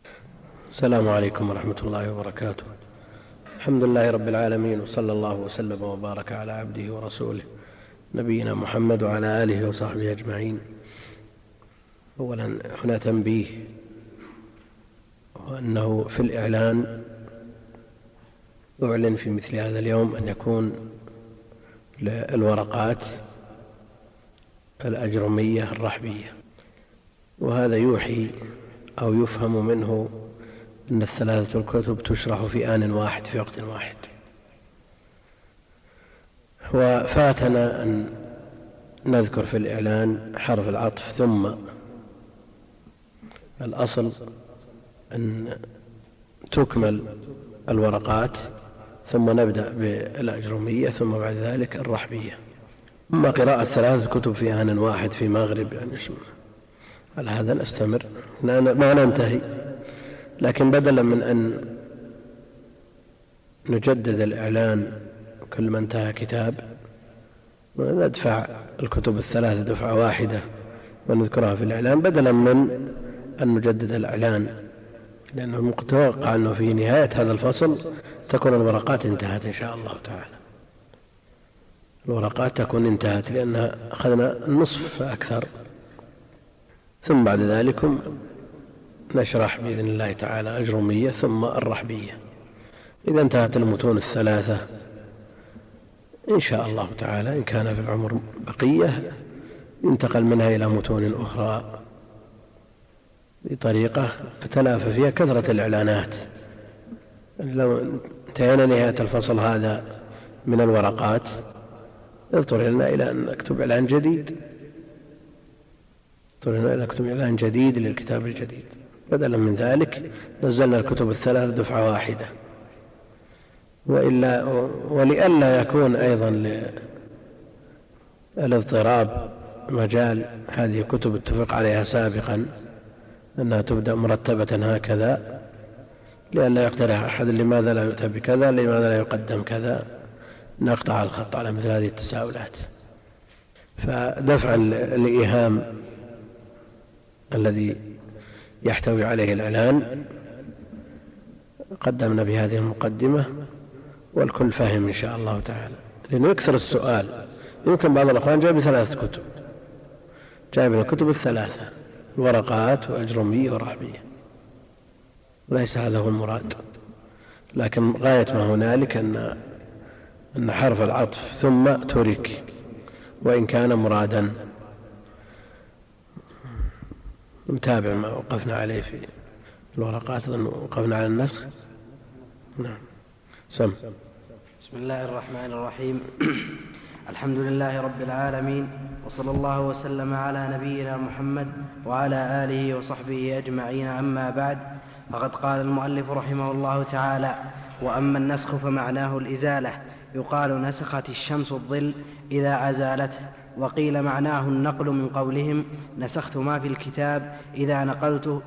السلام عليكم ورحمة الله وبركاته. الحمد لله رب العالمين، وصلى الله وسلم وبارك على عبده ورسوله نبينا محمد وعلى آله وصحبه أجمعين. أولا هنا تنبيه، وأنه في الإعلان أعلن في مثل هذا اليوم أن يكون للورقات الأجرمية الرحبية، وهذا يوحي أو يفهم منه أن الثلاثة الكتب تشرح في آن واحد في وقت واحد. وفاتنا أن نذكر في الإعلان حرف العطف، ثم الأصل أن تكمل الورقات ثم نبدأ بالأجرمية ثم بعد ذلك الرحبية. أما قراءة ثلاثة كتب في آن واحد في مغرب على هذا نستمر ما ننتهي، لكن بدلا من أن نجدد الإعلان كل ما انتهى كتاب وندفع الكتب الثلاثة دفعة واحدة ونذكرها في الإعلان، بدلا من أن نجدد الإعلان، لأنه متوقع أنه في نهاية هذا الفصل تكون الورقات انتهت إن شاء الله تعالى. الورقات تكون انتهت لأنها أخذنا النصف فأكثر، ثم بعد ذلك نشرح بإذن الله تعالى أجرمية ثم الرحبية. إذا انتهت المتون الثلاثة إن شاء الله تعالى، إن كان في العمر بقية ينتقل منها إلى متون أخرى بطريقة تتلافى فيها كثرة الإعلانات. لو انتهينا نهاية الفصل هذا من الورقات اضطر لنا إلى أن نكتب إعلان جديد، إعلان جديد للكتاب الجديد. بدلا من ذلك نزلنا الكتب الثلاث دفعة واحدة، ولئلا يكون أيضا للاضطراب مجال، هذه كتب اتفق عليها سابقا أنها تبدأ مرتبة هكذا، لئلا يقترح أحد لماذا لا يؤتى بكذا، لماذا لا يقدم كذا، نقطع الخط على مثل هذه التساؤلات. فدفع الإيهام الذي يحتوي عليه الإعلان قدمنا بهذه المقدمة، والكل فهم إن شاء الله تعالى، لأنه يكثر السؤال. يمكن بعض الأخوان جايب 3 كتب، جايب الكتب الثلاثة الورقات وأجرمية ورحبية، ليس هذا هو المراد، لكن غاية ما هنالك أن حرف العطف ثم ترك وإن كان مرادا. نتابع ما وقفنا عليه في الورقات، وقفنا على النسخ. نعم. بسم الله الرحمن الرحيم. الحمد لله رب العالمين، وصلى الله وسلم على نبينا محمد وعلى آله وصحبه أجمعين. أما بعد، فقد قال المؤلف رحمه الله تعالى: وأما النسخ فمعناه الإزالة، يقال نسخت الشمس الظل إذا أزالته. وقيل معناه النقل من قولهم نسخت ما في الكتاب إذا نقلته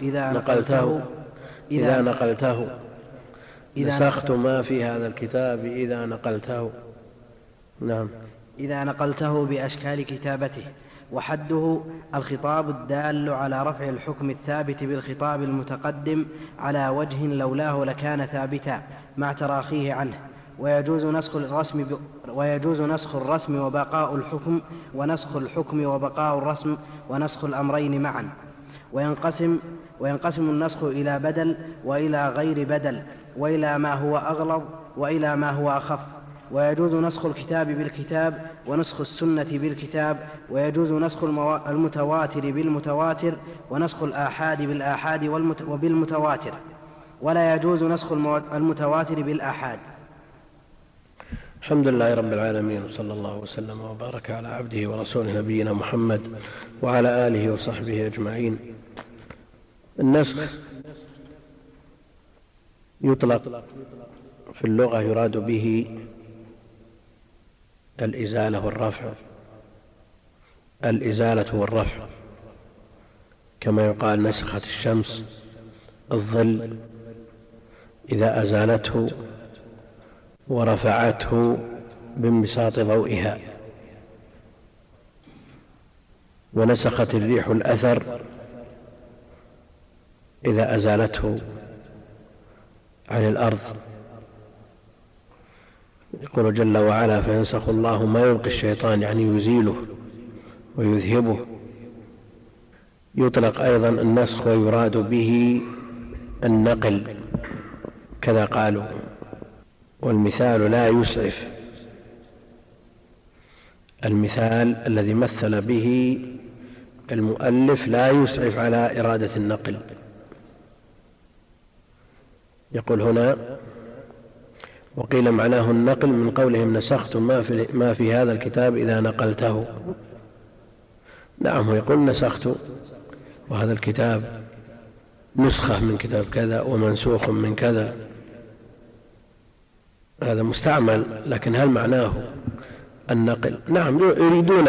نسخت ما في هذا الكتاب إذا نقلته. نعم. إذا نقلته بأشكال كتابته. وحده الخطاب الدال على رفع الحكم الثابت بالخطاب المتقدم على وجه لولاه لكان ثابتا مع تراخيه عنه. ويجوز نسخ الرسم وبقاء الحكم، ونسخ الحكم وبقاء الرسم، ونسخ الأمرين معا. وينقسم النسخ إلى بدل وإلى غير بدل، وإلى ما هو أغلظ وإلى ما هو أخف. ويجوز نسخ الكتاب بالكتاب، ونسخ السنة بالكتاب. ويجوز نسخ المتواتر بالمتواتر، ونسخ الآحاد بالآحاد وبالمتواتر، ولا يجوز نسخ المتواتر بالآحاد. الحمد لله رب العالمين، وصلى الله وسلم وبارك على عبده ورسوله نبينا محمد وعلى آله وصحبه أجمعين. النسخ يطلق في اللغة يراد به الإزالة والرفع، الإزالة والرفع، كما يقال نسخت الشمس الظل إذا أزالته ورفعته بانبساط ضوئها. ونسخت الريح الأثر إذا أزالته عن الأرض. يقول جل وعلا: فينسخ الله ما يلقي الشيطان، يعني يزيله ويذهبه. يطلق أيضا النسخ ويراد به النقل كذا قالوا، والمثال لا يسعف. المثال الذي مثل به المؤلف لا يسعف على إرادة النقل. يقول هنا: وقيل معناه النقل من قولهم: نسخت ما في هذا الكتاب إذا نقلته. نعم، يقول نسخت، وهذا الكتاب نسخة من كتاب كذا ومنسوخ من كذا، هذا مستعمل، لكن هل معناه النقل؟ نعم، يريدون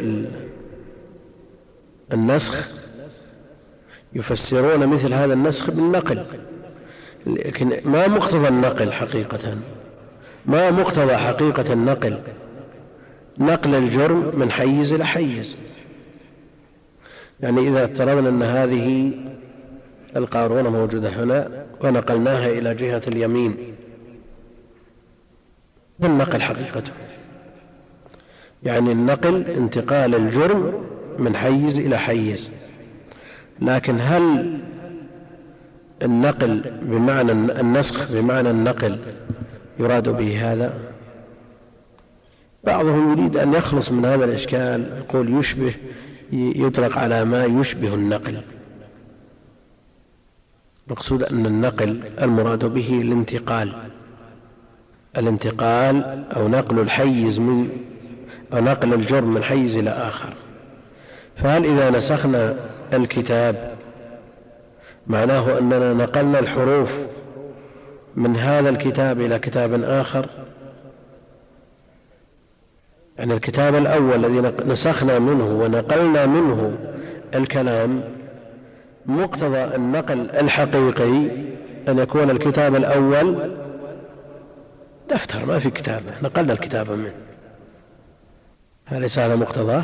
بالنسخ، يفسرون مثل هذا النسخ بالنقل، لكن ما مقتضى النقل حقيقة، ما مقتضى حقيقة النقل؟ نقل الجرم من حيز إلى حيز. يعني إذا افترضنا أن هذه القارورة موجودة هنا ونقلناها إلى جهة اليمين، النقل حقيقته يعني النقل انتقال الجرم من حيز إلى حيز، لكن هل النقل بمعنى النسخ بمعنى النقل يراد به هذا؟ بعضهم يريد أن يخلص من هذا الإشكال، يقول يشبه، يطلق على ما يشبه النقل. مقصود أن النقل المراد به الانتقال أو نقل الحيز أو نقل الجرم من حيز إلى آخر. فهل إذا نسخنا الكتاب معناه أننا نقلنا الحروف من هذا الكتاب إلى كتاب آخر؟ يعني الكتاب الأول الذي نسخنا منه ونقلنا منه الكلام، مقتضى النقل الحقيقي أن يكون الكتاب الأول دفتر ما في كتاب، نقلنا الكتاب منه، أليس هذا مقتضاه؟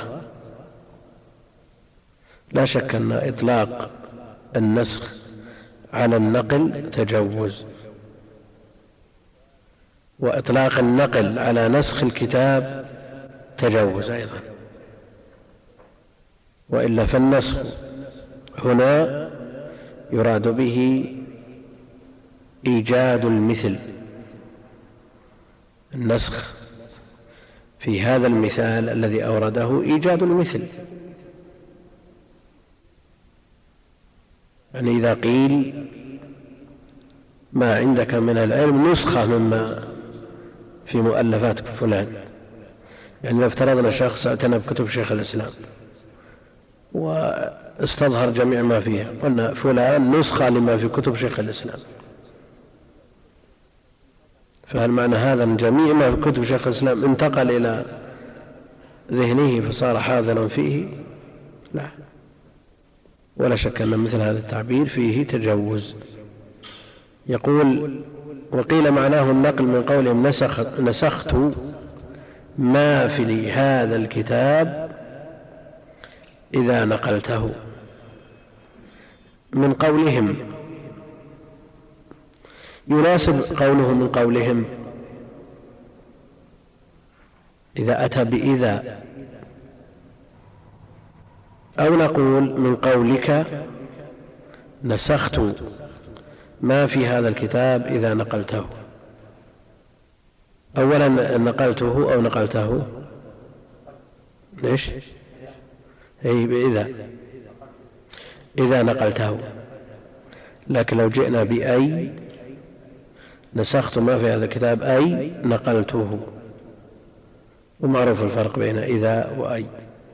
لا شك أن إطلاق النسخ على النقل تجوز، وإطلاق النقل على نسخ الكتاب تجوز أيضا، وإلا فالنسخ هنا يراد به إيجاد المثل. النسخ في هذا المثال الذي أورده إيجاد المثل، يعني إذا قيل ما عندك من العلم نسخة مما في مؤلفات فلان، يعني لو افترضنا شخص اعتنى بكتب شيخ الإسلام واستظهر جميع ما فيها، قلنا فلان نسخة لما في كتب شيخ الإسلام، فهل معنى هذا من جميع ما في كتب شيخ الإسلام انتقل إلى ذهنه فصار حاضرا فيه؟ لا، ولا شك أن مثل هذا التعبير فيه تجوز. يقول: وقيل معناه النقل من قولهم نسخت ما في هذا الكتاب إذا نقلته. من قولهم يناسب قوله من قولهم إذا أتى بإذا، أو نقول من قولك نسخت ما في هذا الكتاب إذا نقلته. أولا نقلته أو نقلته؟ ليش؟ أي بإذا، إذا نقلته. لكن لو جئنا بأي نسخت ما في هذا الكتاب أي نقلته، ومعروف الفرق بين إذا وأي.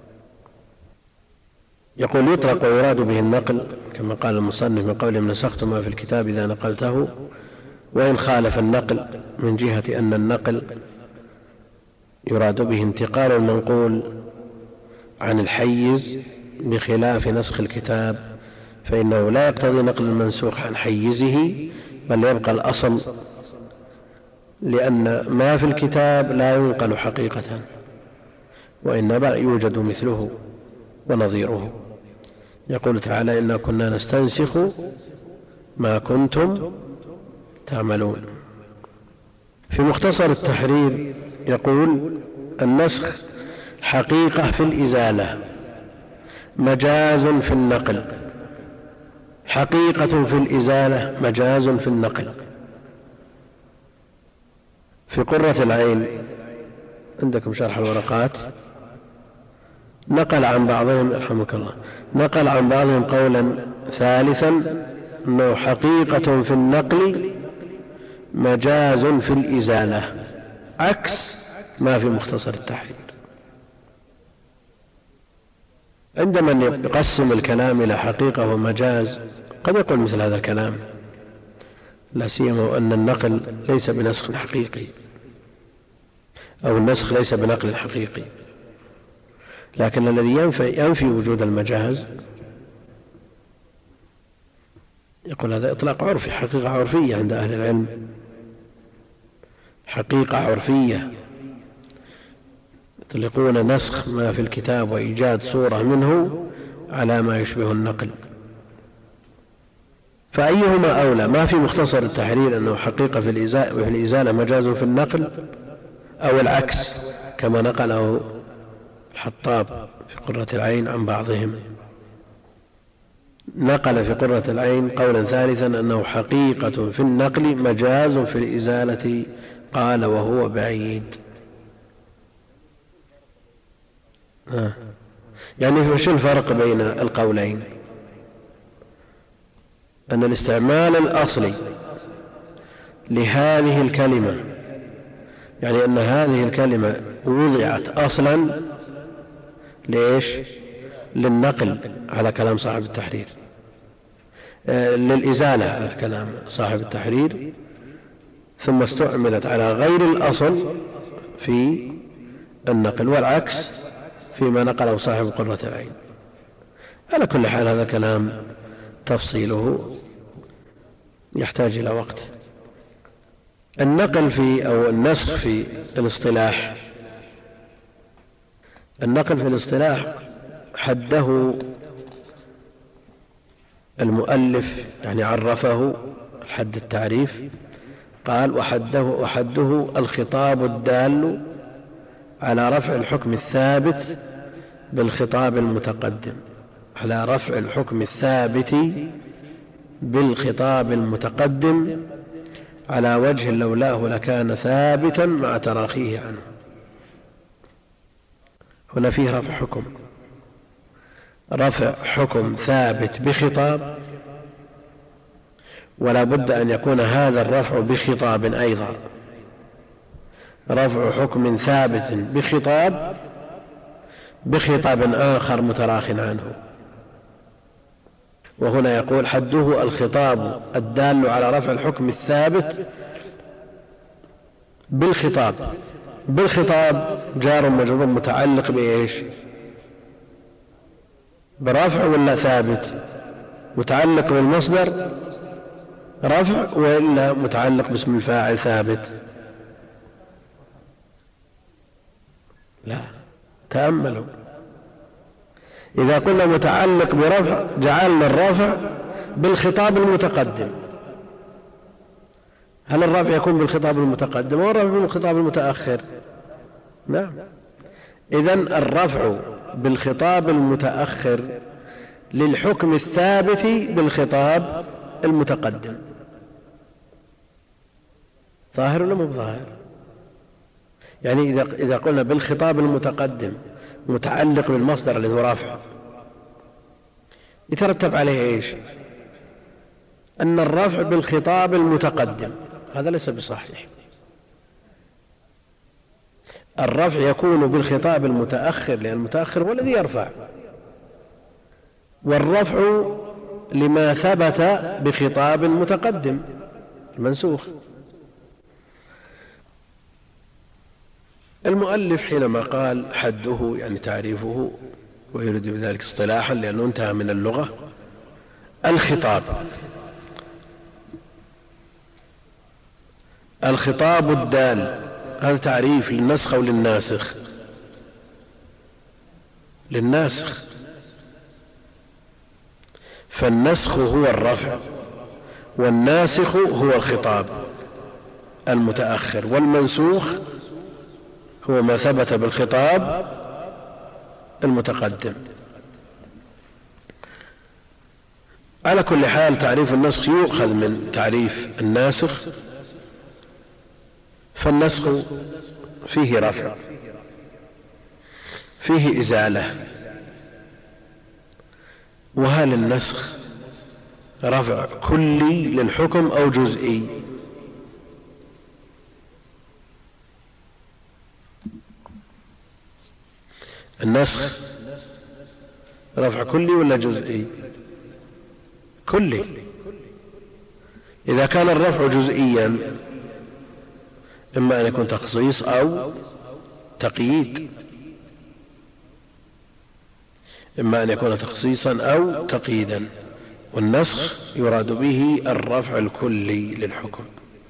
يقول: يطلق ويراد به النقل كما قال المصنف من قولهم نسخت ما في الكتاب إذا نقلته، وإن خالف النقل من جهة أن النقل يراد به انتقال المنقول عن الحيز بخلاف نسخ الكتاب، فإنه لا يقتضي نقل المنسوخ عن حيزه، بل يبقى الأصل، لأن ما في الكتاب لا ينقل حقيقة، وإنما يوجد مثله ونظيره. يقول تعالى إنا كنا نستنسخ ما كنتم تعملون. في مختصر التحرير يقول النسخ حقيقة في الإزالة، مجاز في النقل. حقيقة في الإزالة، مجاز في النقل. في قرة العين عندكم شرح الورقات نقل عن بعضهم رحمك الله، نقل عن بعضهم قولا ثالثا أنه حقيقة في النقل مجاز في الإزالة، عكس ما في مختصر التحرير. عندما يقسم الكلام إلى حقيقة ومجاز قد يقول مثل هذا الكلام، لا سيما أن النقل ليس بنسخ حقيقي، أو النسخ ليس بنقل حقيقي، لكن الذي ينفي وجود المجاز يقول هذا إطلاق عرفي، حقيقة عرفية عند أهل العلم، حقيقة عرفية يطلقون نسخ ما في الكتاب وإيجاد صورة منه على ما يشبه النقل. فأيهما أولى، ما في مختصر التحرير أنه حقيقة في الإزالة مجاز في النقل، أو العكس كما نقله الحطاب في قرة العين عن بعضهم؟ نقل في قرة العين قولا ثالثا أنه حقيقة في النقل مجاز في الإزالة، قال وهو بعيد. يعني شو الفرق بين القولين؟ أن الاستعمال الأصلي لهذه الكلمة، يعني أن هذه الكلمة وضعت أصلا ليش؟ للنقل على كلام صاحب التحرير، للإزالة على كلام صاحب التحرير، ثم استعملت على غير الأصل في النقل، والعكس فيما نقله صاحب قرة العين. على كل حال هذا كلام تفصيله يحتاج إلى وقت. النقل أو النسخ في الاصطلاح، النقل في الاصطلاح حده المؤلف، يعني عرفه حد التعريف، قال وحده الخطاب الدال على رفع الحكم الثابت بالخطاب المتقدم، على رفع الحكم الثابت بالخطاب المتقدم على وجه لولاه لكان ثابتا مع تراخيه عنه. هنا فيه رفع حكم ثابت بخطاب، ولا بد أن يكون هذا الرفع بخطاب أيضا، رفع حكم ثابت بخطاب آخر متراخ عنه. وهنا يقول حده الخطاب الدال على رفع الحكم الثابت بالخطاب جار مجرور متعلق بإيش؟ برفع ولا ثابت؟ متعلق بالمصدر رفع وإلا متعلق باسم الفاعل ثابت؟ لا، تأملوا. إذا قلنا متعلق برفع جعلنا الرفع بالخطاب المتقدم، هل الرفع يكون بالخطاب المتقدم أو الرفع بالخطاب المتأخر؟ نعم. إذن الرفع بالخطاب المتأخر للحكم الثابت بالخطاب المتقدم. ظاهر ولا مو ظاهر؟ يعني إذا قلنا بالخطاب المتقدم متعلق بالمصدر الذي هو رفع، يترتب عليه إيش؟ أن الرفع بالخطاب المتقدم، هذا ليس بصحيح. الرفع يكون بالخطاب المتأخر لأن المتأخر هو الذي يرفع، والرفع لما ثبت بخطاب متقدم منسوخ. المؤلف حينما قال حده يعني تعريفه، ويريد بذلك اصطلاحا لأنه انتهى من اللغة، الخطاب الدال، هذا تعريف للنسخ أو للناسخ؟ للناسخ. فالنسخ هو الرفع، والناسخ هو الخطاب المتأخر، والمنسوخ هو ما ثبت بالخطاب المتقدم. على كل حال تعريف النسخ يؤخذ من تعريف الناسخ، فالنسخ فيه رفع، فيه إزالة. وهل النسخ رفع كلي للحكم أو جزئي؟ النسخ رفع كلي ولا جزئي؟ كلي. إذا كان الرفع جزئيا إما أن يكون تخصيص أو تقييد، إما أن يكون تخصيصا أو تقييدا، والنسخ يراد به الرفع الكلي للحكم.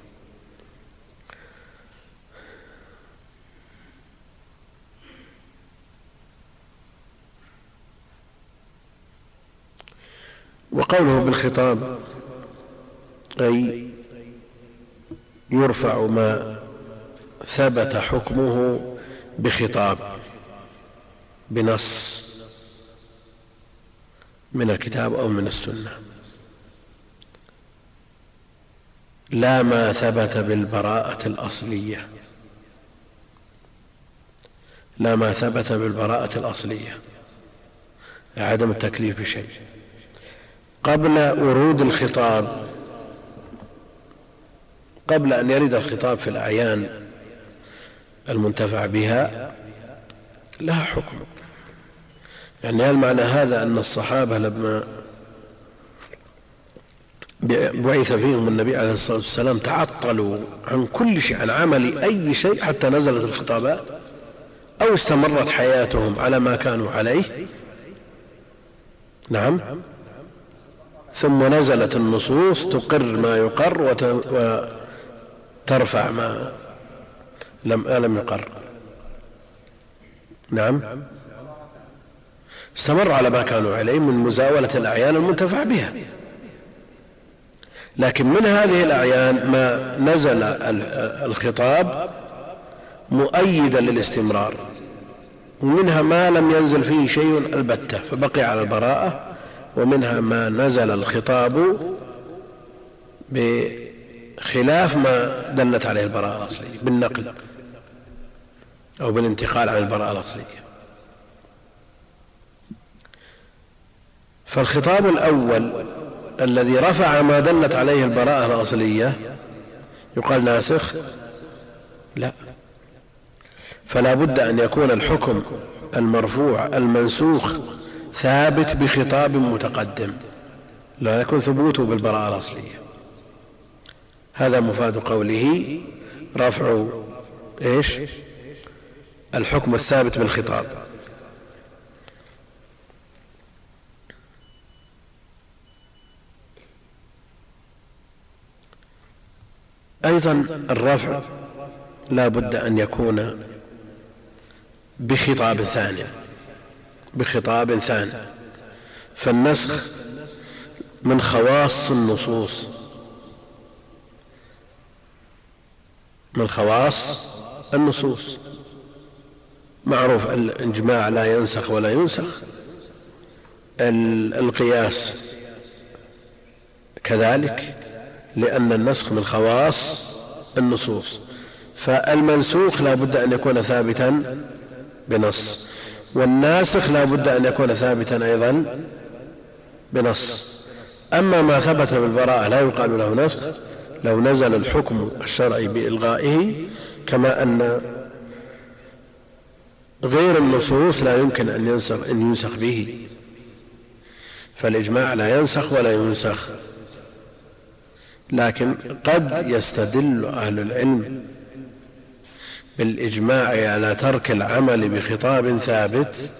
وقوله بالخطاب أي يرفع ما ثبت حكمه بخطاب، بنص من الكتاب أو من السنة، لا ما ثبت بالبراءة الأصلية، لا ما ثبت بالبراءة الأصلية، عدم التكليف بشيء. قبل ورود الخطاب، قبل أن يرد الخطاب في الأعيان المنتفع بها لها حكم. يعني هل معنى هذا أن الصحابة لما بعث فيهم النبي عليه الصلاة والسلام تعطلوا عن كل شيء، عن عمل أي شيء حتى نزلت الخطابات، أو استمرت حياتهم على ما كانوا عليه؟ نعم. ثم نزلت النصوص تقر ما يقر وترفع ما لم يقر. نعم، استمر على ما كانوا عليه من مزاولة الأعيان المنتفع بها. لكن من هذه الأعيان ما نزل الخطاب مؤيدا للاستمرار، ومنها ما لم ينزل فيه شيء البتة فبقي على البراءة، ومنها ما نزل الخطاب بخلاف ما دلت عليه البراءة الأصلية بالنقل أو بالانتقال عن البراءة الأصلية. فالخطاب الأول الذي رفع ما دلت عليه البراءة الأصلية يقال ناسخ؟ لا، فلا بد أن يكون الحكم المرفوع المنسوخ ثابت بخطاب متقدم، لا يكون ثبوته بالبراءة الأصلية. هذا مفاد قوله رفع إيش؟ الحكم الثابت بالخطاب. أيضا الرفع لا بد أن يكون بخطاب ثاني، بخطاب ثاني. فالنسخ من خواص النصوص، من خواص النصوص. معروف الإجماع لا ينسخ ولا ينسخ، القياس كذلك، لأن النسخ من خواص النصوص. فالمنسوخ لا بد أن يكون ثابتا بنص، والناسخ لا بد أن يكون ثابتا أيضا بنص. أما ما ثبت بالبراءة لا يقال له نسخ لو نزل الحكم الشرعي بإلغائه، كما أن غير النصوص لا يمكن أن ينسخ به، فالإجماع لا ينسخ ولا ينسخ. لكن قد يستدل أهل العلم بالإجماع على ترك العمل بخطاب ثابت،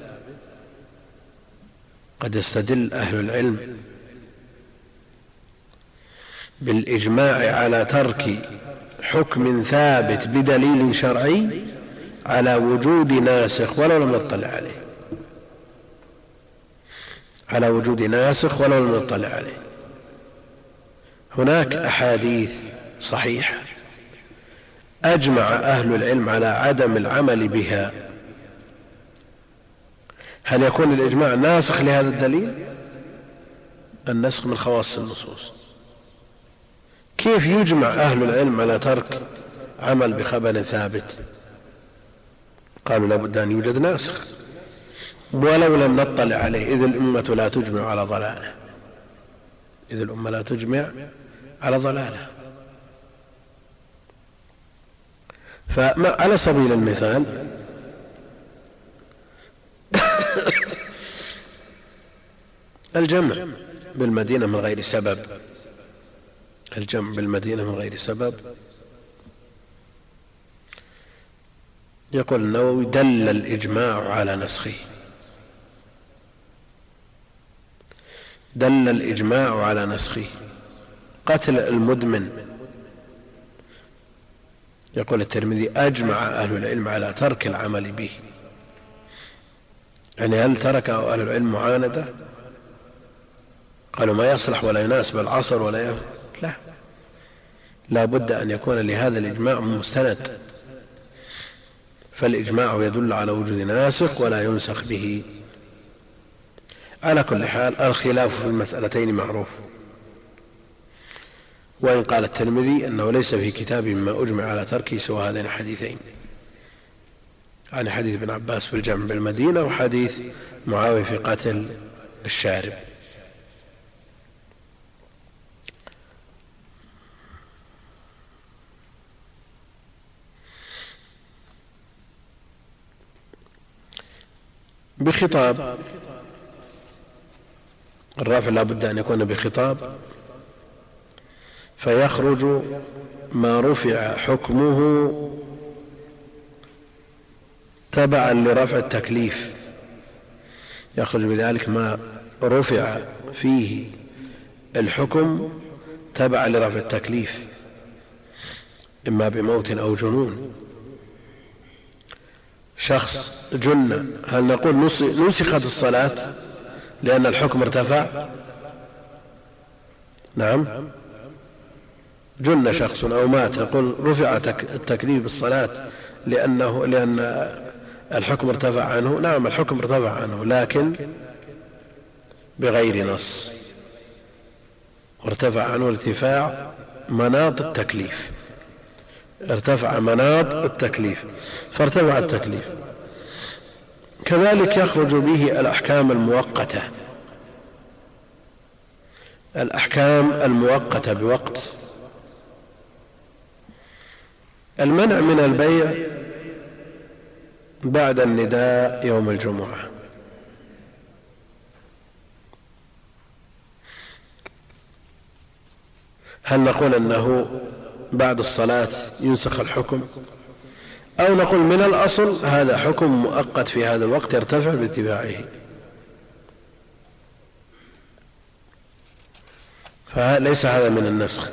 قد يستدل أهل العلم بالإجماع على ترك حكم ثابت بدليل شرعي على وجود ناسخ ولو لم نطلع عليه، على وجود ناسخ ولو لم نطلع عليه. هناك أحاديث صحيحة أجمع أهل العلم على عدم العمل بها، هل يكون الإجماع ناسخ لهذا الدليل؟ النسخ من خواص النصوص. كيف يجمع أهل العلم على ترك عمل بخبر ثابت؟ قالوا لابد أن يوجد ناسخ ولو لم نطلع عليه، إذ الأمة لا تجمع على ضلالة، إذ الأمة لا تجمع على ضلالة. فعلى سبيل المثال الجمع بالمدينة من غير سبب، الجمع بالمدينة من غير سبب، يقول النووي دل الإجماع على نسخه، دل الإجماع على نسخه. قتل المدمن، يقول الترمذي أجمع أهل العلم على ترك العمل به. يعني هل تركه أهل العلم معاندة؟ قالوا ما يصلح ولا يناسب العصر ولا لا بد أن يكون لهذا الإجماع مستند، فالإجماع يدل على وجود ناسخ ولا ينسخ به. على كل حال الخلاف في المسألتين معروف، وإن قال الترمذي أنه ليس في كتابه مما أجمع على تركه سوى هذين الحديثين، عن حديث ابن عباس في الجمع بالمدينة وحديث معاوية في قتل الشارب. بخطاب، الرافع لا بد أن يكون بخطاب، فيخرج ما رفع حكمه تبعا لرفع التكليف، يخرج بذلك ما رفع فيه الحكم تبعا لرفع التكليف، إما بموت أو جنون. شخص جن، هل نقول نسخت الصلاة لأن الحكم ارتفع؟ نعم. جن شخص أو مات، نقول رفع التكليف بالصلاة لأن الحكم ارتفع عنه. نعم الحكم ارتفع عنه، لكن بغير نص، وارتفع عنه ارتفاع مناط التكليف، ارتفع مناط التكليف فارتفع التكليف. كذلك يخرج به الأحكام المؤقتة، الأحكام المؤقتة بوقت. المنع من البيع بعد النداء يوم الجمعة، هل نقول أنه بعد الصلاة ينسخ الحكم، أو نقول من الأصل هذا حكم مؤقت في هذا الوقت يرتفع باتباعه؟ فليس هذا من النسخ.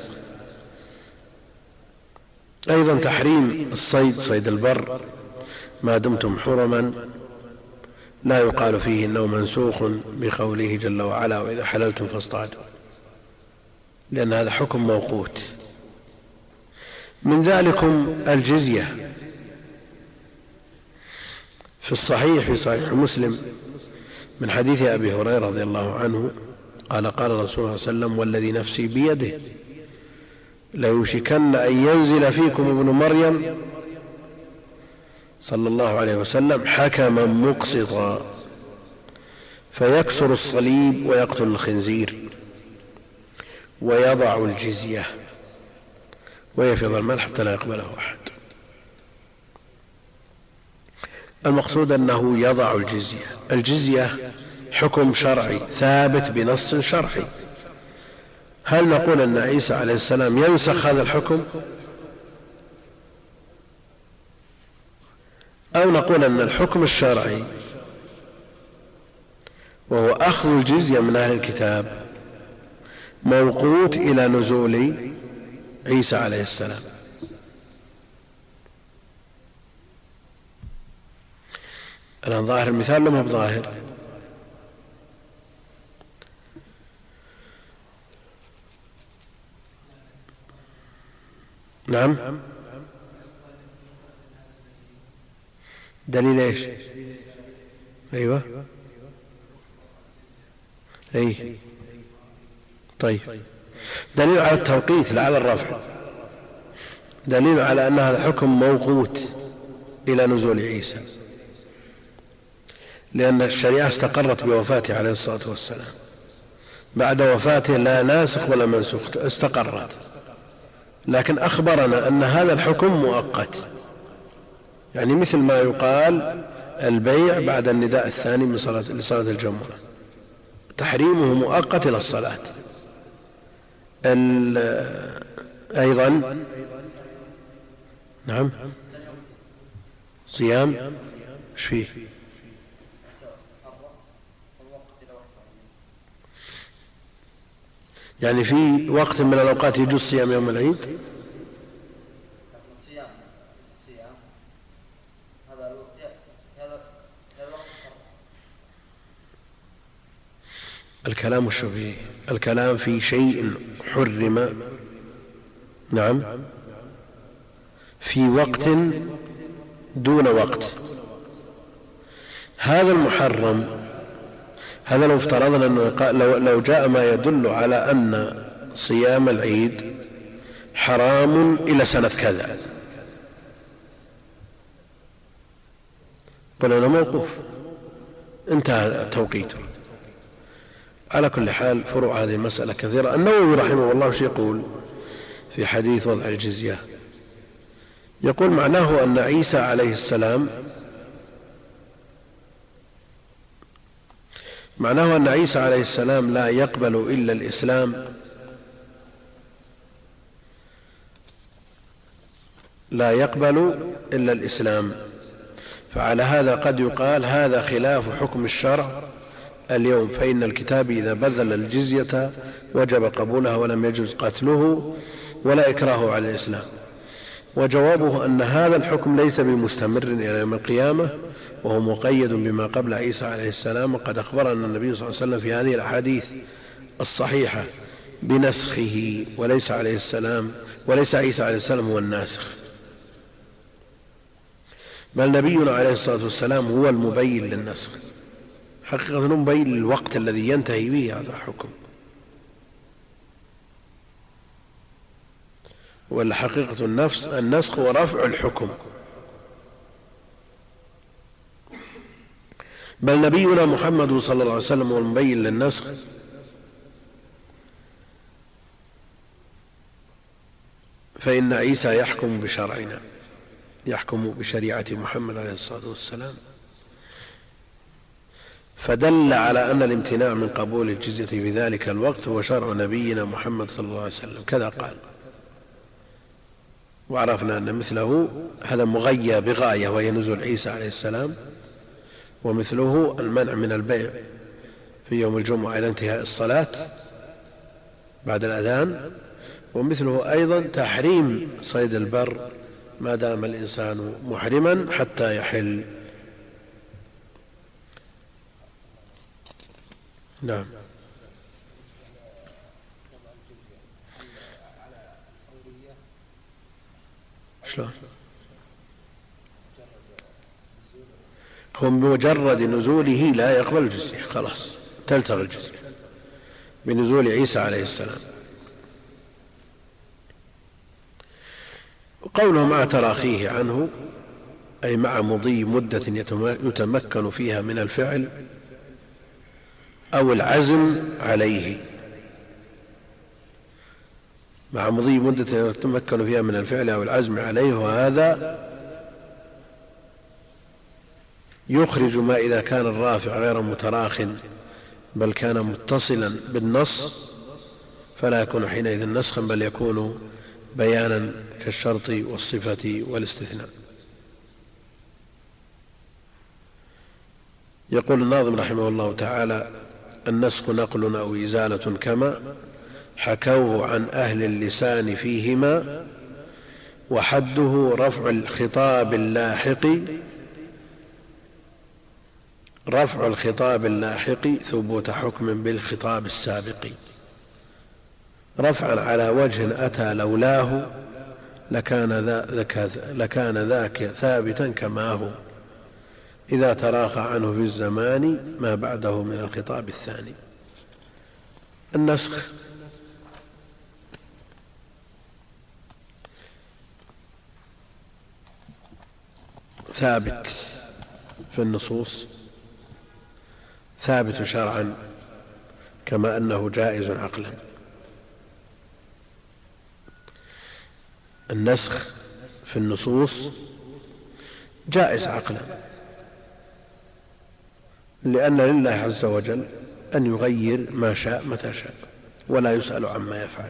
أيضا تحريم الصيد، صيد البر، ما دمتم حرما، لا يقال فيه إنه منسوخ بقوله جل وعلا وإذا حللتم فاصطادوا، لأن هذا حكم موقوت. من ذلكم الجزية، في الصحيح في صحيح مسلم من حديث أبي هريرة رضي الله عنه قال قال رسول الله صلى الله عليه وسلم والذي نفسي بيده ليوشكن أن ينزل فيكم ابن مريم صلى الله عليه وسلم حكما مقسطا فيكسر الصليب ويقتل الخنزير ويضع الجزية ويفيض المال حتى لا يقبله أحد. المقصود أنه يضع الجزية. الجزية حكم شرعي ثابت بنص شرعي، هل نقول أن عيسى عليه السلام ينسخ هذا الحكم، أو نقول أن الحكم الشرعي وهو أخذ الجزية من أهل الكتاب موقوت إلى نزول عيسى عليه السلام؟ الآن ظاهر المثال لم هو ظاهر؟ نعم. دليل ايش؟ ايوه اي طيب، دليل على التوقيت لا على الرفع، دليل على ان هذا الحكم موقوت الى نزول عيسى، لان الشريعة استقرت بوفاته عليه الصلاة والسلام، بعد وفاته لا ناسخ ولا منسوخ، استقرت، لكن اخبرنا ان هذا الحكم مؤقت، يعني مثل ما يقال البيع بعد النداء الثاني من لصلاة الجمعة، تحريمه مؤقت إلى الصلاة. أيضا نعم صيام ايش فيه؟ يعني في وقت من الأوقات يجوز صيام يوم العيد؟ الكلام الشبهي، الكلام في شيء حرم، نعم، في وقت دون وقت. هذا المحرم، هذا لو افترضنا أنه لو جاء ما يدل على أن صيام العيد حرام إلى سنة كذا، قلنا موقوف، انتهى توقيته. على كل حال فروع هذه المسألة كثيرة. النووي رحمه الله وش يقول في حديث وضع الجزية؟ يقول معناه أن عيسى عليه السلام، معناه أن عيسى عليه السلام لا يقبل إلا الإسلام، لا يقبل إلا الإسلام، فعلى هذا قد يقال هذا خلاف حكم الشرع اليوم، فإن الكتاب إذا بذل الجزية وجب قبولها ولم يجوز قتله ولا إكراه على الإسلام. وجوابه أن هذا الحكم ليس بمستمر إلى يوم القيامة، وهو مقيد بما قبل عيسى عليه السلام، وقد أخبرنا النبي صلى الله عليه وسلم في هذه الأحاديث الصحيحة بنسخه، وليس عيسى عليه السلام هو الناسخ، بل نبينا عليه الصلاة والسلام هو المبين للنسخ، حقيقة مبين للوقت الذي ينتهي به هذا الحكم، والحقيقة النسخ ورفع الحكم، بل نبينا محمد صلى الله عليه وسلم هو المبين للنسخ، فإن عيسى يحكم بشرعنا، يحكم بشريعة محمد عليه الصلاة والسلام، فدل على أن الامتناع من قبول الجزية في ذلك الوقت هو شرع نبينا محمد صلى الله عليه وسلم، كذا قال. وعرفنا أن مثله هذا مغيى بغاية وهي نزول عيسى عليه السلام، ومثله المنع من البيع في يوم الجمعة إلى انتهاء الصلاة بعد الأذان، ومثله أيضا تحريم صيد البر ما دام الإنسان محرما حتى يحل. نعم. شلون؟ هو بمجرد نزوله لا يقبل الجزية، خلاص تلتغي الجزية بنزول عيسى عليه السلام. وقوله مع تراخيه عنه أي مع مضي مدة يتمكن فيها من الفعل أو العزم عليه، مع مضي مدة يتمكن فيها من الفعل أو العزم عليه، وهذا يخرج ما إذا كان الرافع غير متراخ بل كان متصلا بالنص، فلا يكون حينئذ نسخا بل يكون بيانا كالشرط والصفة والاستثناء. يقول الناظم رحمه الله تعالى: النسخ نقل أو إزالة كما حكوه عن أهل اللسان فيهما، وحده رفع الخطاب اللاحق ثبوت حكم بالخطاب السابق، رفعا على وجه أتى لولاه لكان ذاك ثابتا كما هو إذا تراخى عنه في الزمان ما بعده من الخطاب الثاني. النسخ ثابت في النصوص، ثابت شرعا كما أنه جائز عقلا. النسخ في النصوص جائز عقلا، لأن لله عز وجل أن يغير ما شاء متى شاء ولا يسأل عما يفعل.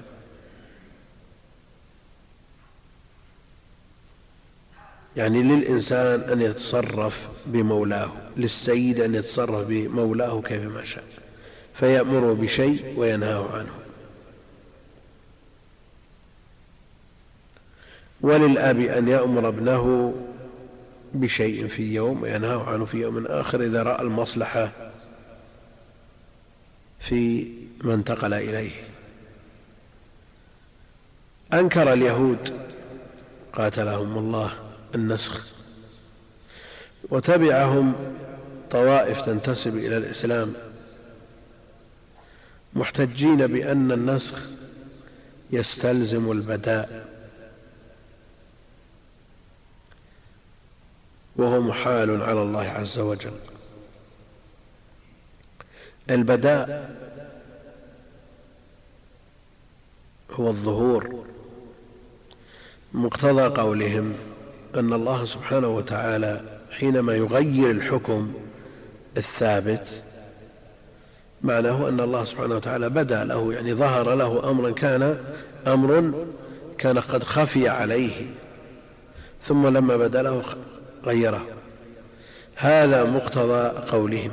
يعني للإنسان أن يتصرف بمولاه، للسيد أن يتصرف بمولاه كيفما شاء، فيأمر بشيء وينهاه عنه. وللأب أن يأمر ابنه بشيء في يوم وينهاه عنه في يوم آخر إذا رأى المصلحة في ما انتقل إليه. أنكر اليهود قاتلهم الله النسخ، وتبعهم طوائف تنتسب إلى الإسلام محتجين بأن النسخ يستلزم البداء، وهو محال على الله عز وجل. البداء هو الظهور. مقتضى قولهم أن الله سبحانه وتعالى حينما يغير الحكم الثابت معناه أن الله سبحانه وتعالى بدا له، يعني ظهر له أمر كان قد خفي عليه، ثم لما بدا له غيره. هذا مقتضى قولهم.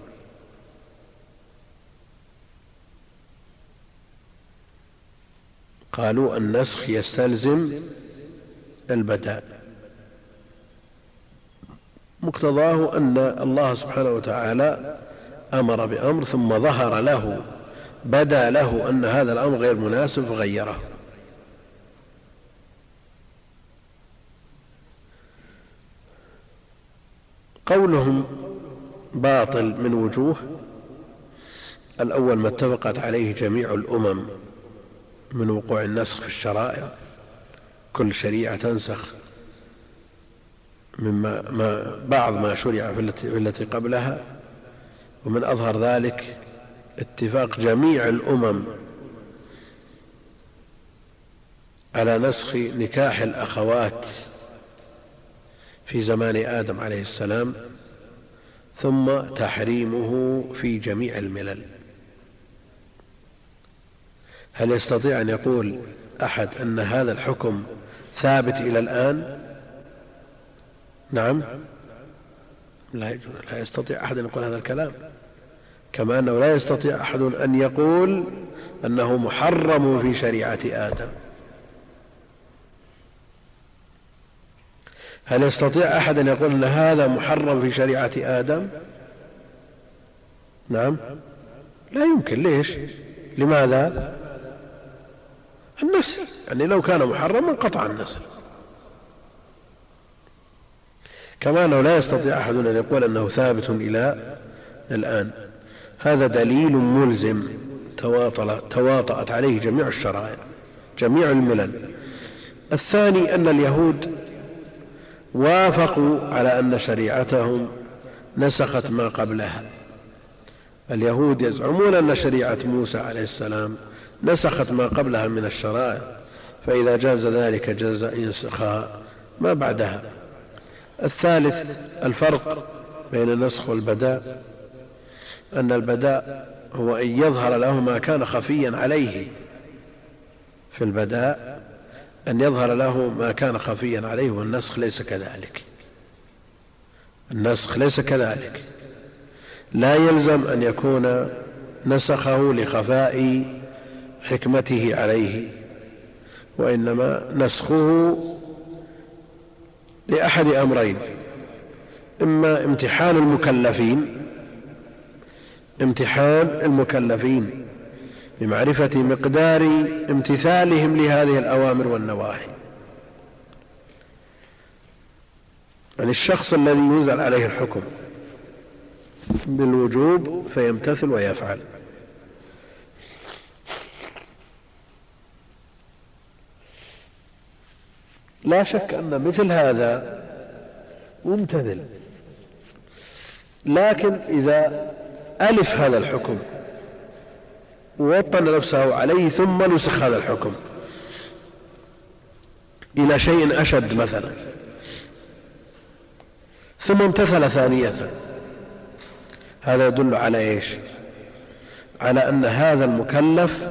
قالوا النسخ يستلزم البداء، مقتضاه أن الله سبحانه وتعالى أمر بأمر ثم ظهر له، بدا له أن هذا الأمر غير مناسب فغيره. قولهم باطل من وجوه. الأول ما اتفقت عليه جميع الأمم من وقوع النسخ في الشرائع، كل شريعة تنسخ بعض ما شرع في التي قبلها. ومن أظهر ذلك اتفاق جميع الأمم على نسخ نكاح الأخوات في زمان آدم عليه السلام، ثم تحريمه في جميع الملل. هل يستطيع أن يقول أحد أن هذا الحكم ثابت إلى الآن؟ نعم، لا يستطيع أحد أن يقول هذا الكلام، كما أنه لا يستطيع أحد أن يقول أنه محرم في شريعة آدم. هل يستطيع أحد أن يقول أن هذا محرم في شريعة آدم؟ نعم، لا يمكن. ليش؟ لماذا؟ النسل، يعني لو كان محرما انقطع النسل. كما أنه لا يستطيع أحد أن يقول أنه ثابت إلى الآن. هذا دليل ملزم تواطأت عليه جميع الشرائع، جميع الملل. الثاني أن اليهود وافقوا على أن شريعتهم نسخت ما قبلها. اليهود يزعمون أن شريعة موسى عليه السلام نسخت ما قبلها من الشرائع، فإذا جاز ذلك جاز أن ينسخها ما بعدها. الثالث الفرق بين النسخ والبداء، أن البداء هو أن يظهر له ما كان خفيا عليه. في البداء أن يظهر له ما كان خفيا عليه، والنسخ ليس كذلك. النسخ ليس كذلك، لا يلزم أن يكون نسخه لخفاء حكمته عليه، وإنما نسخه لأحد أمرين: إما امتحان المكلفين بمعرفة مقدار امتثالهم لهذه الأوامر والنواهي، يعني الشخص الذي ينزل عليه الحكم بالوجوب فيمتثل ويفعل. لا شك أن مثل هذا ممتثل، لكن إذا ألف هذا الحكم ووطن نفسه عليه ثم نسخ هذا الحكم إلى شيء أشد مثلا ثم امتثل ثانية، هذا يدل على إيش؟ على أن هذا المكلف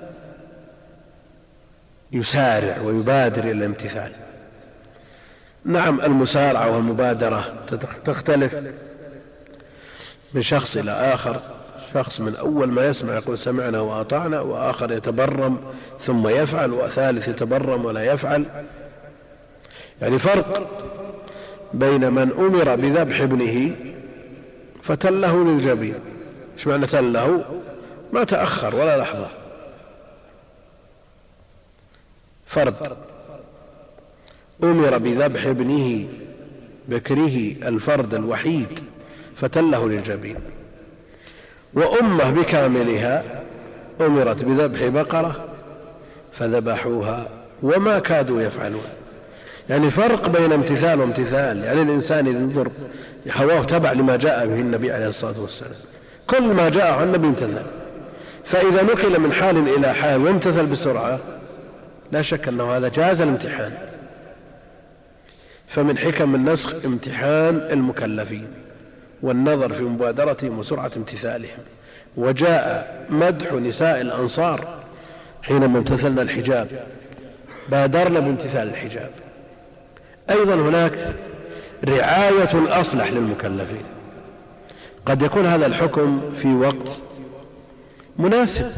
يسارع ويبادر إلى الامتثال. نعم المسارعة والمبادرة تختلف من شخص إلى آخر، شخص من أول ما يسمع يقول سمعنا وأطعنا، وآخر يتبرم ثم يفعل، وثالث يتبرم ولا يفعل. يعني فرق بين من أمر بذبح ابنه فتله للجبين. ايش معنى تله؟ ما تأخر ولا لحظة. فرد أمر بذبح ابنه بكره الفرد الوحيد فتله للجبين، وأمة بكاملها أمرت بذبح بقرة فذبحوها وما كادوا يفعلون. يعني فرق بين امتثال وامتثال. يعني الإنسان ينظر هواه تبع لما جاء به النبي عليه الصلاة والسلام، كل ما جاء عن النبي امتثل. فإذا نقل من حال إلى حال وامتثل بسرعة لا شك أنه هذا جاز الامتحان. فمن حكم النسخ امتحان المكلفين والنظر في مبادرتهم وسرعة امتثالهم. وجاء مدح نساء الأنصار حينما امتثلنا الحجاب، بادرنا بامتثال الحجاب. أيضا هناك رعاية الأصلح للمكلفين. قد يكون هذا الحكم في وقت مناسب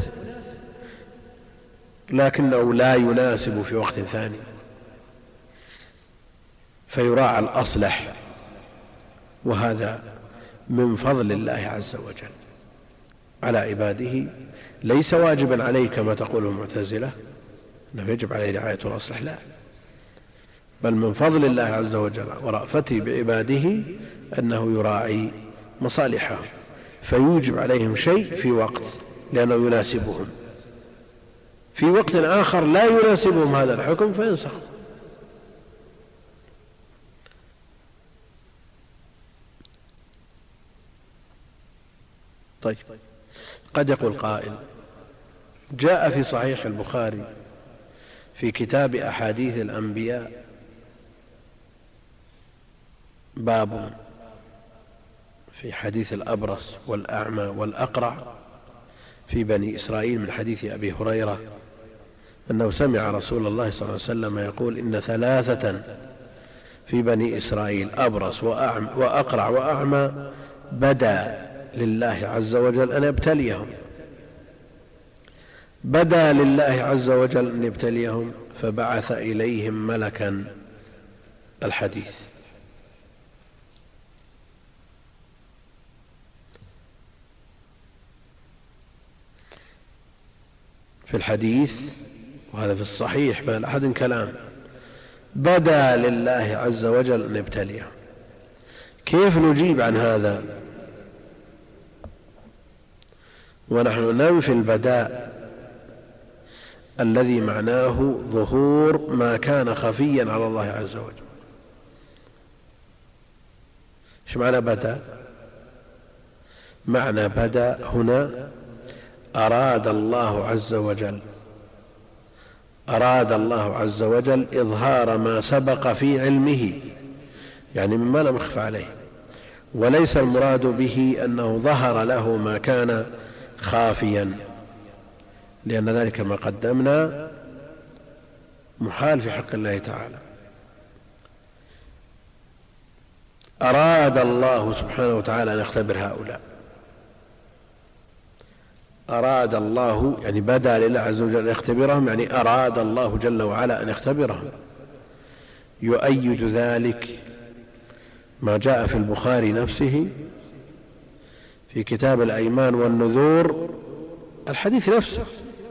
لكنه لا يناسب في وقت ثاني، فيراعى الأصلح، وهذا من فضل الله عز وجل على عباده. ليس واجبا عليه كما تقول المعتزلة أنه يجب عليه رعاية الأصلح، لا، بل من فضل الله عز وجل ورأفته بعباده أنه يراعي مصالحهم، فيوجب عليهم شيء في وقت لأنه يناسبهم، في وقت آخر لا يناسبهم هذا الحكم فينسخ. طيب، قد يقول قائل جاء في صحيح البخاري في كتاب أحاديث الأنبياء باب في حديث الأبرص والأعمى والأقرع في بني إسرائيل من حديث أبي هريرة أنه سمع رسول الله صلى الله عليه وسلم يقول إن 3 في بني إسرائيل أبرص وأقرع وأعمى بدا لله عز وجل أن يبتليهم، بدا لله عز وجل أن يبتليهم فبعث إليهم ملكا. الحديث في الحديث، وهذا في الصحيح بل أحد كلام، بدا لله عز وجل أن يبتليهم. كيف نجيب عن هذا ونحن ننفي البداء الذي معناه ظهور ما كان خفيا على الله عز وجل؟ ايش معنى بدا؟ معنى بدا هنا أراد الله عز وجل إظهار ما سبق في علمه، يعني مما لم يخفى عليه، وليس المراد به أنه ظهر له ما كان خافيا، لأن ذلك ما قدمنا محال في حق الله تعالى. أراد الله سبحانه وتعالى أن يختبر هؤلاء، أراد الله يعني بدا لله عز وجل أن يختبرهم، يعني أراد الله جل وعلا أن يختبرهم. يؤيد ذلك ما جاء في البخاري نفسه في كتاب الأيمان والنذور، الحديث نفسه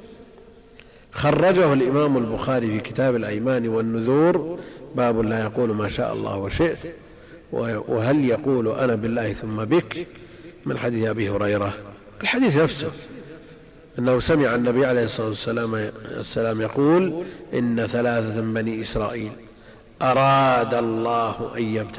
خرجه الإمام البخاري في كتاب الأيمان والنذور، باب لا يقول ما شاء الله وشئت وهل يقول أنا بالله ثم بك من حديث أبي هريرة. الحديث نفسه أنه سمع النبي عليه الصلاة والسلام يقول إن 3 بني إسرائيل أراد الله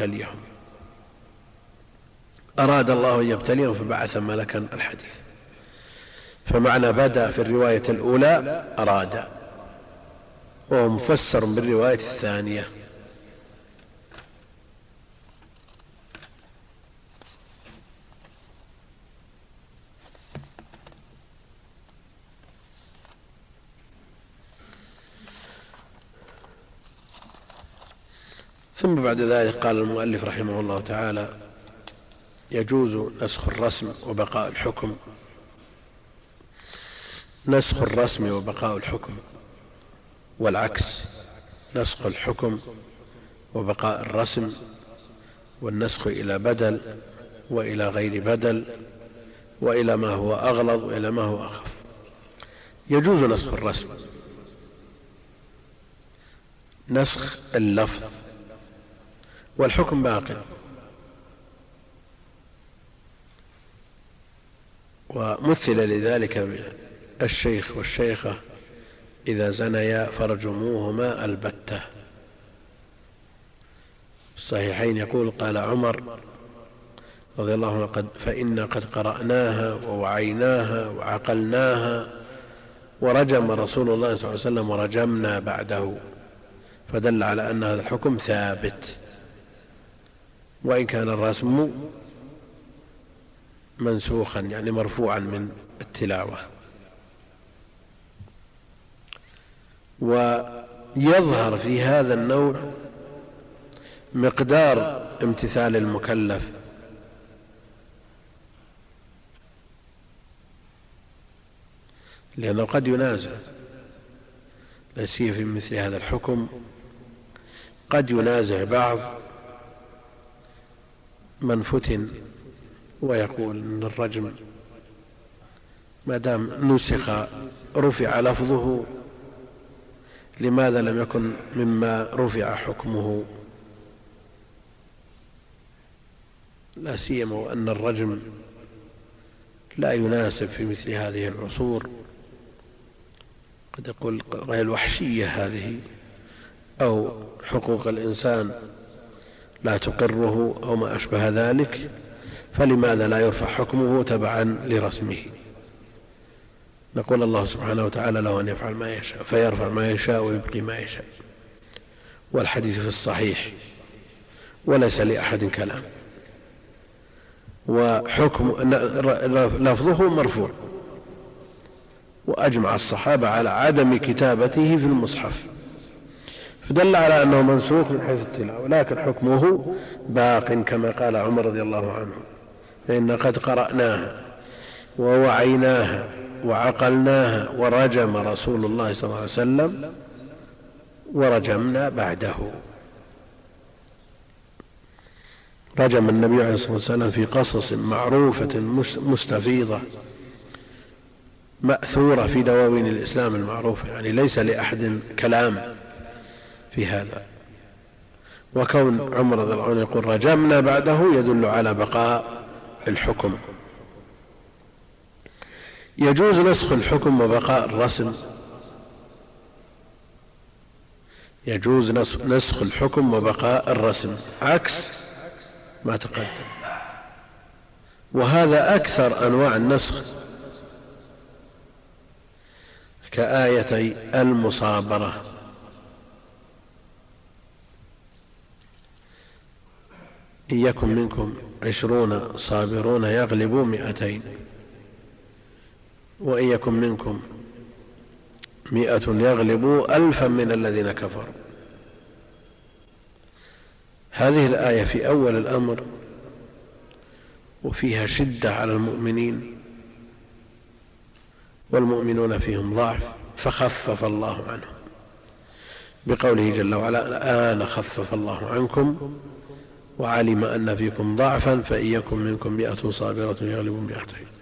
أن يبتليهم فبعث ملكا. الحديث فمعنى بدأ في الرواية الأولى أراد، وهو مفسر بالرواية الثانية. ثم بعد ذلك قال المؤلف رحمه الله تعالى: يجوز نسخ الرسم وبقاء الحكم. نسخ الرسم وبقاء الحكم، والعكس، نسخ الحكم وبقاء الرسم، والنسخ إلى بدل وإلى غير بدل، وإلى ما هو أغلظ وإلى ما هو أخف. يجوز نسخ الرسم، نسخ اللفظ، والحكم باق. ومثل لذلك الشيخ والشيخة إذا زنيا فرجموهما البتة. الصحيحين يقول قال عمر رضي الله عنه: فإنا قد قرأناها ووعيناها وعقلناها، ورجم رسول الله صلى الله عليه وسلم ورجمنا بعده، فدل على أن هذا الحكم ثابت، وإن كان الرسم منسوخا يعني مرفوعا من التلاوة. ويظهر في هذا النوع مقدار امتثال المكلف، لأنه قد ينازع، لا سيما في مثل هذا الحكم، قد ينازع بعض من فتن ويقول ان الرجم ما دام نسخ رفع لفظه لماذا لم يكن مما رفع حكمه، لا سيما وأن الرجم لا يناسب في مثل هذه العصور. قد يقول غير الوحشية هذه، أو حقوق الإنسان لا تقره، أو ما أشبه ذلك، فلماذا لا يرفع حكمه تبعا لرسمه؟ نقول الله سبحانه وتعالى له أن يفعل ما يشاء، فيرفع ما يشاء ويبقي ما يشاء، والحديث في الصحيح وليس لأحد كلام، وحكم لفظه مرفوع، وأجمع الصحابة على عدم كتابته في المصحف، فدل على أنه منسوخ من حيث التلاوة، لكن حكمه باق كما قال عمر رضي الله عنه: فإن قد قرأناها ووعيناها وعقلناها، ورجم رسول الله صلى الله عليه وسلم ورجمنا بعده. رجم النبي عليه الصلاة والسلام في قصص معروفة مستفيضة مأثورة في دواوين الإسلام المعروفة، يعني ليس لأحد كلام في هذا. وكون عمر رضي الله عنه يقول رجمنا بعده يدل على بقاء الحكم. يجوز نسخ الحكم وبقاء الرسم. يجوز نسخ الحكم وبقاء الرسم عكس ما تقدم، وهذا أكثر أنواع النسخ، كآيتي المصابرة: إن يكن منكم 20 صابرون يغلبوا 200، وإن يكن منكم 100 يغلبوا 1000 من الذين كفروا. هذه الآية في أول الأمر وفيها شدة على المؤمنين، والمؤمنون فيهم ضعف، فخفف الله عنهم بقوله جل وعلا: الآن خفف الله عنكم وعلم أن فيكم ضعفا، فإن يكن منكم 100 صابرة يغلبوا 200.